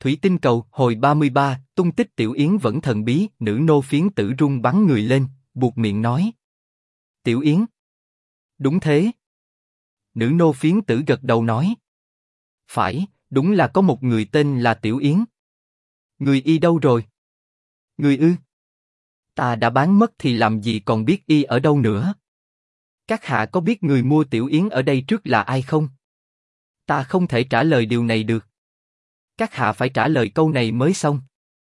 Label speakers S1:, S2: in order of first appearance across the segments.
S1: Thủy tinh cầu, hồi 33, tung tích Tiểu Yến vẫn thần bí, nữ nô phiến tử run bắn người lên, buột miệng nói. Tiểu Yến. Đúng thế. Nữ nô phiến tử gật đầu nói. Phải, đúng là có một người tên là Tiểu Yến. Người y đâu rồi? Người ư? Ta đã bán mất thì làm gì còn biết y ở đâu nữa? Các hạ có biết người mua Tiểu Yến ở đây trước là ai không? Ta không thể trả lời điều này được. Các hạ phải trả lời câu này mới xong.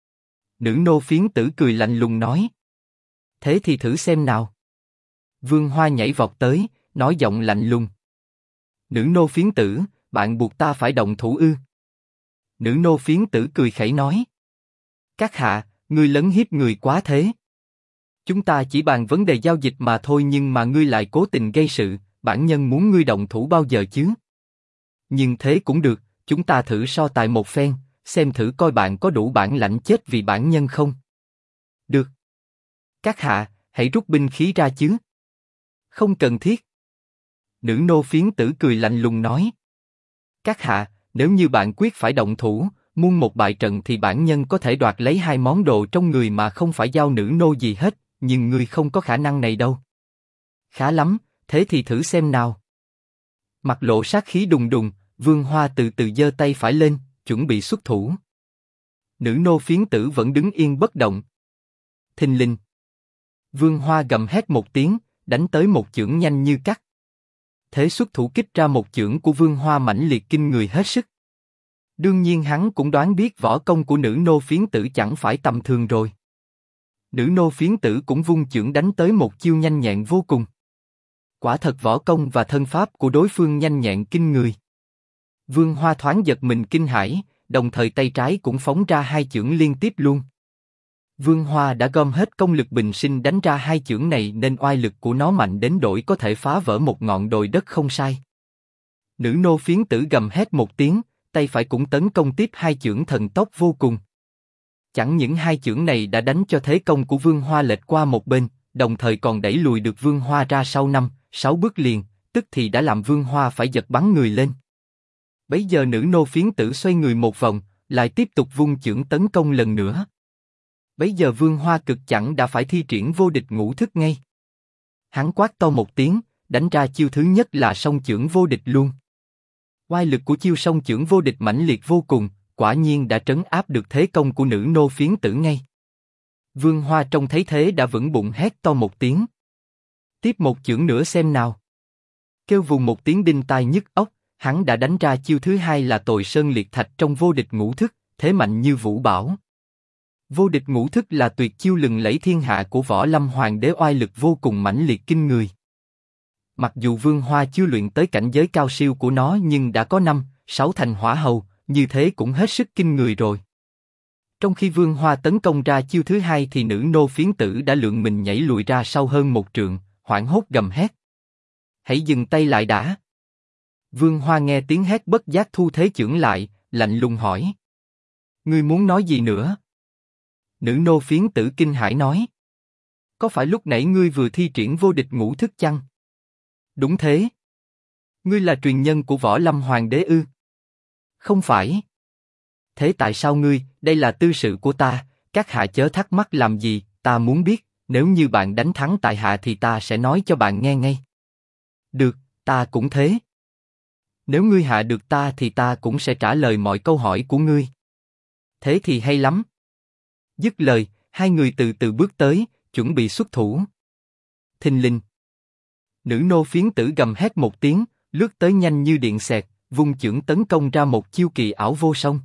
S1: Nữ nô phiến tử cười lạnh lùng nói. Thế thì thử xem nào. Vương Hoa nhảy vọt tới, nói giọng lạnh lùng. Nữ nô phiến tử, bạn buộc ta phải động thủ ư? Nữ nô phiến tử cười khẩy nói. Các hạ, ngươi lấn hiếp người quá thế. Chúng ta chỉ bàn vấn đề giao dịch mà thôi nhưng mà ngươi lại cố tình gây sự, bản nhân muốn ngươi động thủ bao giờ chứ? Nhưng thế cũng được, chúng ta thử so tài một phen, xem thử coi bạn có đủ bản lãnh chết vì bản nhân không? Được. Các hạ, hãy rút binh khí ra chứ. Không cần thiết. Nữ nô phiến tử cười lạnh lùng nói. Các hạ, nếu như bạn quyết phải động thủ, muôn một bại trận thì bản nhân có thể đoạt lấy 2 món đồ trong người mà không phải giao nữ nô gì hết, nhưng ngươi không có khả năng này đâu. Khá lắm, thế thì thử xem nào. Mặt lộ sát khí đùng đùng, Vương Hoa từ từ giơ tay phải lên, chuẩn bị xuất thủ. Nữ nô phiến tử vẫn đứng yên bất động. Thình lình. Vương Hoa gầm hét một tiếng, đánh tới một chưởng nhanh như cắt. Thế xuất thủ kích ra một chưởng của Vương Hoa mãnh liệt kinh người hết sức. Đương nhiên hắn cũng đoán biết võ công của nữ nô phiến tử chẳng phải tầm thường rồi. Nữ nô phiến tử cũng vung chưởng đánh tới một chiêu nhanh nhẹn vô cùng. Quả thật võ công và thân pháp của đối phương nhanh nhẹn kinh người. Vương Hoa thoáng giật mình kinh hãi, đồng thời tay trái cũng phóng ra 2 chưởng liên tiếp luôn. Vương Hoa đã gom hết công lực bình sinh đánh ra 2 chưởng này nên oai lực của nó mạnh đến độ có thể phá vỡ một ngọn đồi đất không sai. Nữ nô phiến tử gầm hét một tiếng, tay phải cũng tấn công tiếp 2 chưởng thần tốc vô cùng. Chẳng những 2 chưởng này đã đánh cho thế công của Vương Hoa lệch qua một bên, đồng thời còn đẩy lùi được Vương Hoa ra sau 5-6 bước liền, tức thì đã làm Vương Hoa phải giật bắn người lên. Bấy giờ nữ nô phiến tử xoay người một vòng, lại tiếp tục vung chưởng tấn công lần nữa. Bấy giờ Vương Hoa cực chẳng đã phải thi triển vô địch ngũ thức ngay. Hắn quát to một tiếng, đánh ra chiêu thứ nhất là song chưởng vô địch luôn. Oai lực của chiêu song chưởng vô địch mãnh liệt vô cùng, quả nhiên đã trấn áp được thế công của nữ nô phiến tử ngay. Vương Hoa trông thấy thế đã vững bụng hét to một tiếng. Tiếp một chưởng nữa xem nào. Kêu vù một tiếng đinh tai nhức óc, hắn đã đánh ra chiêu thứ hai là Tồi Sơn Liệt Thạch trong vô địch ngũ thức, thế mạnh như vũ bão. Vô địch ngũ thức là tuyệt chiêu lừng lẫy thiên hạ của Võ Lâm Hoàng đế, oai lực vô cùng mãnh liệt kinh người. Mặc dù Vương Hoa chưa luyện tới cảnh giới cao siêu của nó nhưng đã có 5-6 thành hỏa hầu, như thế cũng hết sức kinh người rồi. Trong khi Vương Hoa tấn công ra chiêu thứ hai thì nữ nô phiến tử đã lượn mình nhảy lùi ra sau hơn 1 trượng, hoảng hốt gầm hét. Hãy dừng tay lại đã. Vương Hoa nghe tiếng hét bất giác thu thế chưởng lại, lạnh lùng hỏi. Ngươi muốn nói gì nữa? Nữ nô phiến tử kinh hãi nói. Có phải lúc nãy ngươi vừa thi triển vô địch ngũ thức chăng? Đúng thế. Ngươi là truyền nhân của Võ Lâm Hoàng đế ư? Không phải. Thế tại sao ngươi, đây là tư sự của ta, các hạ chớ thắc mắc làm gì, ta muốn biết, nếu như bạn đánh thắng tại hạ thì ta sẽ nói cho bạn nghe ngay. Được, ta cũng thế. Nếu ngươi hạ được ta thì ta cũng sẽ trả lời mọi câu hỏi của ngươi. Thế thì hay lắm. Dứt lời, hai người từ từ bước tới, chuẩn bị xuất thủ. Thình lình. Nữ nô phiến tử gầm hét một tiếng, lướt tới nhanh như điện xẹt, vung chưởng tấn công ra một chiêu kỳ ảo vô song.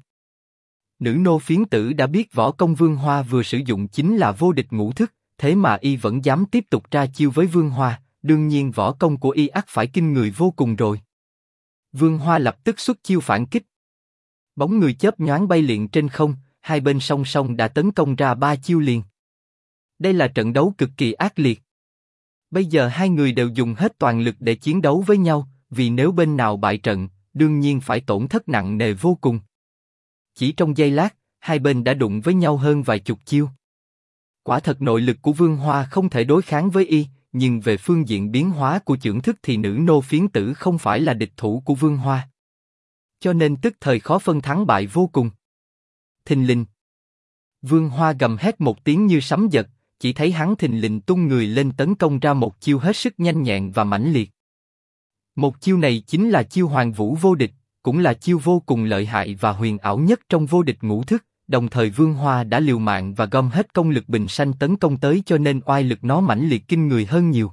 S1: Nữ nô phiến tử đã biết võ công Vương Hoa vừa sử dụng chính là vô địch ngũ thức, thế mà y vẫn dám tiếp tục ra chiêu với Vương Hoa, đương nhiên võ công của y ắt phải kinh người vô cùng rồi. Vương Hoa lập tức xuất chiêu phản kích. Bóng người chớp nhoáng bay lượn trên không, hai bên song song đã tấn công ra 3 chiêu liền. Đây là trận đấu cực kỳ ác liệt. Bây giờ hai người đều dùng hết toàn lực để chiến đấu với nhau, vì nếu bên nào bại trận, đương nhiên phải tổn thất nặng nề vô cùng. Chỉ trong giây lát, hai bên đã đụng với nhau hơn vài chục chiêu. Quả thật nội lực của Vương Hoa không thể đối kháng với y, nhưng về phương diện biến hóa của chưởng thức thì nữ nô phiến tử không phải là địch thủ của Vương Hoa. Cho nên tức thời khó phân thắng bại vô cùng. Thình lình. Vương Hoa gầm hét một tiếng như sấm dật, chỉ thấy hắn thình lình tung người lên tấn công ra một chiêu hết sức nhanh nhẹn và mãnh liệt. Một chiêu này chính là chiêu Hoàng Vũ vô địch, cũng là chiêu vô cùng lợi hại và huyền ảo nhất trong vô địch ngũ thức. Đồng thời Vương Hoa đã liều mạng và gom hết công lực bình sanh tấn công tới, cho nên oai lực nó mãnh liệt kinh người hơn nhiều.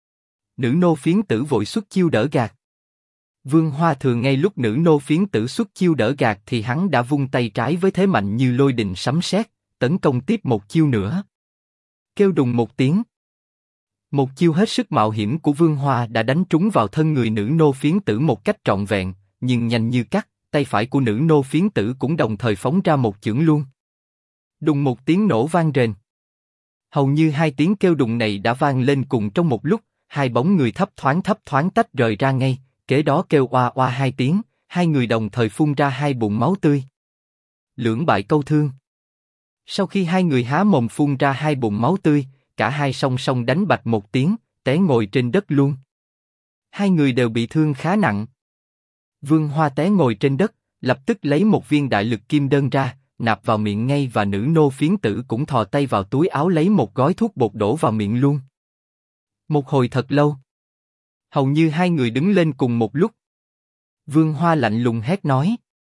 S1: Nữ nô phiến tử vội xuất chiêu đỡ gạt. Vương Hoa thường ngay lúc nữ nô phiến tử xuất chiêu đỡ gạt thì hắn đã vung tay trái với thế mạnh như lôi đình sấm sét, tấn công tiếp một chiêu nữa. Kêu đùng một tiếng. Một chiêu hết sức mạo hiểm của Vương Hoa đã đánh trúng vào thân người nữ nô phiến tử một cách trọn vẹn, nhưng nhanh như cắt, tay phải của nữ nô phiến tử cũng đồng thời phóng ra một chưởng luôn. Đùng một tiếng nổ vang rền. Hầu như hai tiếng kêu đùng này đã vang lên cùng trong một lúc, hai bóng người thấp thoáng tách rời ra ngay, kế đó kêu oa oa hai tiếng, hai người đồng thời phun ra hai bụng máu tươi. Lưỡng bại câu thương. Sau khi hai người há mồm phun ra hai bụng máu tươi, cả hai song song đánh bạch một tiếng, té ngồi trên đất luôn. Hai người đều bị thương khá nặng. Vương Hoa té ngồi trên đất, lập tức lấy một viên đại lực kim đơn ra, nạp vào miệng ngay, và nữ nô phiến tử cũng thò tay vào túi áo lấy một gói thuốc bột đổ vào miệng luôn. Một hồi thật lâu, hầu như hai người đứng lên cùng một lúc. Vương Hoa lạnh lùng hét nói: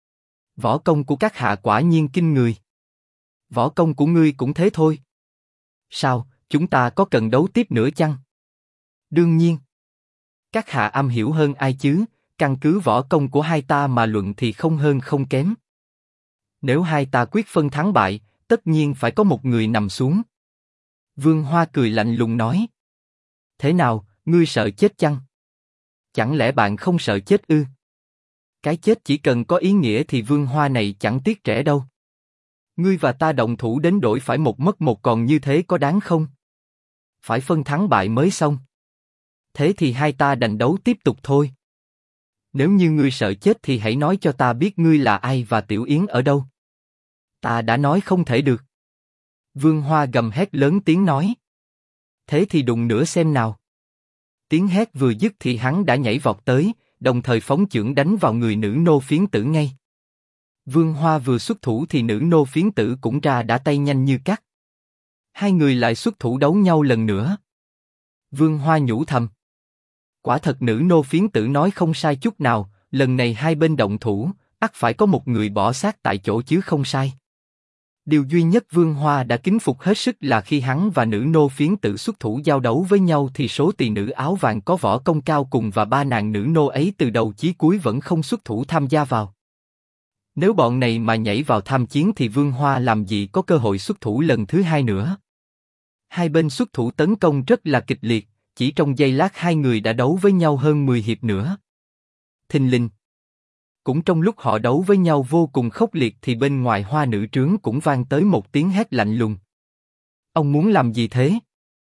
S1: võ công của các hạ quả nhiên kinh người. Võ công của ngươi cũng thế thôi. Sao, chúng ta có cần đấu tiếp nữa chăng? Đương nhiên. Các hạ am hiểu hơn ai chứ, căn cứ võ công của hai ta mà luận thì không hơn không kém. Nếu hai ta quyết phân thắng bại, tất nhiên phải có một người nằm xuống. Vương Hoa cười lạnh lùng nói: thế nào, ngươi sợ chết chăng? Chẳng lẽ bạn không sợ chết ư? Cái chết chỉ cần có ý nghĩa thì Vương Hoa này chẳng tiếc trẻ đâu. Ngươi và ta động thủ đến đổi phải một mất một còn như thế có đáng không? Phải phân thắng bại mới xong. Thế thì hai ta đành đấu tiếp tục thôi. Nếu như ngươi sợ chết thì hãy nói cho ta biết ngươi là ai và Tiểu Yến ở đâu. Ta đã nói không thể được. Vương Hoa gầm hét lớn tiếng nói. Thế thì đụng nữa xem nào. Tiếng hét vừa dứt thì hắn đã nhảy vọt tới, đồng thời phóng chưởng đánh vào người nữ nô phiến tử ngay. Vương Hoa vừa xuất thủ thì nữ nô phiến tử cũng ra đã tay nhanh như cắt. Hai người lại xuất thủ đấu nhau lần nữa. Vương Hoa nhủ thầm. Quả thật nữ nô phiến tử nói không sai chút nào, lần này hai bên động thủ, ắt phải có một người bỏ xác tại chỗ chứ không sai. Điều duy nhất Vương Hoa đã kính phục hết sức là khi hắn và nữ nô phiến tử xuất thủ giao đấu với nhau thì số tỳ nữ áo vàng có võ công cao cùng và ba nàng nữ nô ấy từ đầu chí cuối vẫn không xuất thủ tham gia vào. Nếu bọn này mà nhảy vào tham chiến thì Vương Hoa làm gì có cơ hội xuất thủ lần thứ hai nữa. Hai bên xuất thủ tấn công rất là kịch liệt, chỉ trong giây lát hai người đã đấu với nhau hơn 10 hiệp nữa. Thình lình. Cũng trong lúc họ đấu với nhau vô cùng khốc liệt thì bên ngoài Hoa nữ trướng cũng vang tới một tiếng hét lạnh lùng. Ông muốn làm gì thế?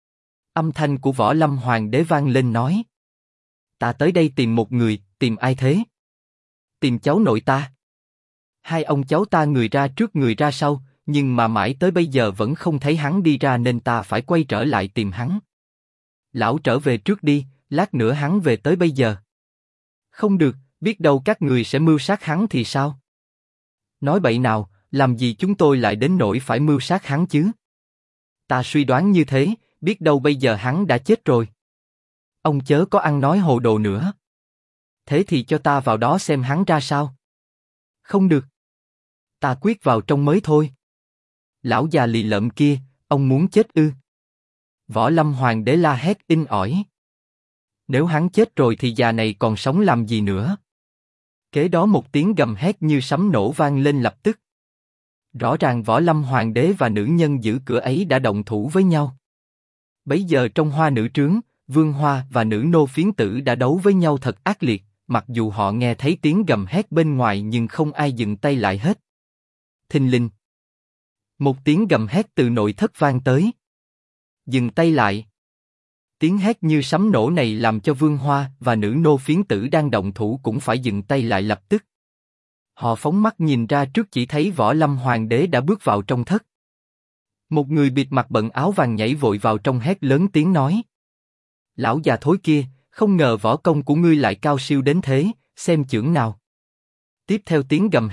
S1: Âm thanh của Võ Lâm Hoàng đế vang lên nói. Ta tới đây tìm một người, tìm ai thế? Tìm cháu nội ta. Hai ông cháu ta người ra trước người ra sau, nhưng mà mãi tới bây giờ vẫn không thấy hắn đi ra nên ta phải quay trở lại tìm hắn. Lão trở về trước đi, lát nữa hắn về tới bây giờ. Không được, biết đâu các người sẽ mưu sát hắn thì sao? Nói bậy nào, làm gì chúng tôi lại đến nỗi phải mưu sát hắn chứ? Ta suy đoán như thế, biết đâu bây giờ hắn đã chết rồi. Ông chớ có ăn nói hồ đồ nữa. Thế thì cho ta vào đó xem hắn ra sao. Không được. Ta quyết vào trong mới thôi. Lão già lì lợm kia, ông muốn chết ư? Võ Lâm Hoàng đế la hét inh ỏi. Nếu hắn chết rồi thì già này còn sống làm gì nữa? Kế đó một tiếng gầm hét như sấm nổ vang lên lập tức. Rõ ràng Võ Lâm Hoàng đế và nữ nhân giữ cửa ấy đã động thủ với nhau. Bấy giờ trong Hoa nữ trướng, Vương Hoa và nữ nô phiến tử đã đấu với nhau thật ác liệt, mặc dù họ nghe thấy tiếng gầm hét bên ngoài nhưng không ai dừng tay lại hết. Thình lình. Một tiếng gầm hét từ nội thất vang tới. Dừng tay lại. Tiếng hét như sấm nổ này làm cho Vương Hoa và nữ nô phiến tử đang động thủ cũng phải dừng tay lại lập tức. Họ phóng mắt nhìn ra trước chỉ thấy Võ Lâm Hoàng đế đã bước vào trong thất. Một người bịt mặt bận áo vàng nhảy vội vào trong hét lớn tiếng nói. Lão già thối kia, không ngờ võ công của ngươi lại cao siêu đến thế, xem chưởng nào. Tiếp theo tiếng gầm hét,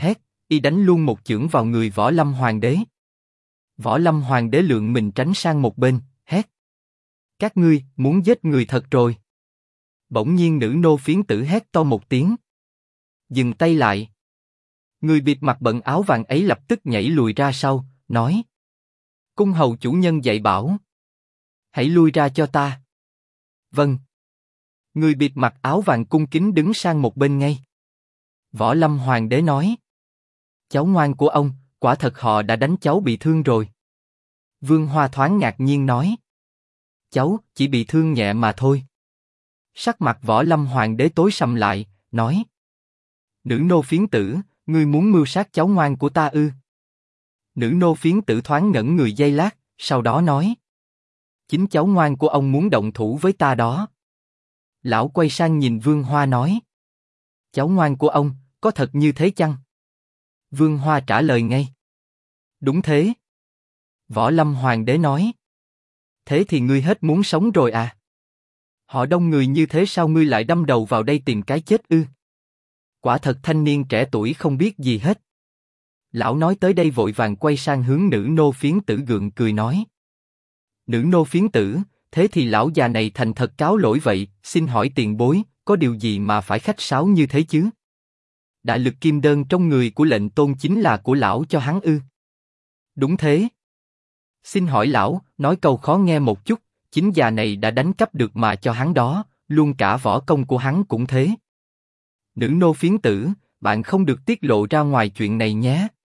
S1: y đánh luôn một chưởng vào người Võ Lâm Hoàng đế. Võ Lâm Hoàng đế lượn mình tránh sang một bên, hét: các ngươi muốn giết người thật rồi. Bỗng nhiên nữ nô phiến tử hét to một tiếng, dừng tay lại. Người bịt mặt bận áo vàng ấy lập tức nhảy lùi ra sau, nói: cung hầu chủ nhân dạy bảo, hãy lui ra cho ta. Vâng. Người bịt mặt áo vàng cung kính đứng sang một bên ngay. Võ Lâm Hoàng đế nói: cháu ngoan của ông, quả thật họ đã đánh cháu bị thương rồi. Vương Hoa thoáng ngạc nhiên nói: cháu chỉ bị thương nhẹ mà thôi. Sắc mặt Võ Lâm Hoàng đế tối sầm lại, nói: nữ nô phiến tử, ngươi muốn mưu sát cháu ngoan của ta ư? Nữ nô phiến tử thoáng ngẩn người giây lát, sau đó nói: chính cháu ngoan của ông muốn động thủ với ta đó. Lão quay sang nhìn Vương Hoa nói: cháu ngoan của ông, có thật như thế chăng? Vương Hoa trả lời ngay: đúng thế. Võ Lâm Hoàng đế nói: thế thì ngươi hết muốn sống rồi à? Họ đông người như thế sao ngươi lại đâm đầu vào đây tìm cái chết ư? Quả thật thanh niên trẻ tuổi không biết gì hết. Lão nói tới đây vội vàng quay sang hướng nữ nô phiến tử gượng cười nói: nữ nô phiến tử, thế thì lão già này thành thật cáo lỗi vậy, xin hỏi tiền bối, có điều gì mà phải khách sáo như thế chứ? Đại lực kim đơn trong người của lệnh tôn chính là của lão cho hắn ư? Đúng thế. Xin hỏi lão, nói câu khó nghe một chút, chính già này đã đánh cắp được mà cho hắn đó, luôn cả võ công của hắn cũng thế. Nữ nô phiến tử, bạn không được tiết lộ ra ngoài chuyện này nhé.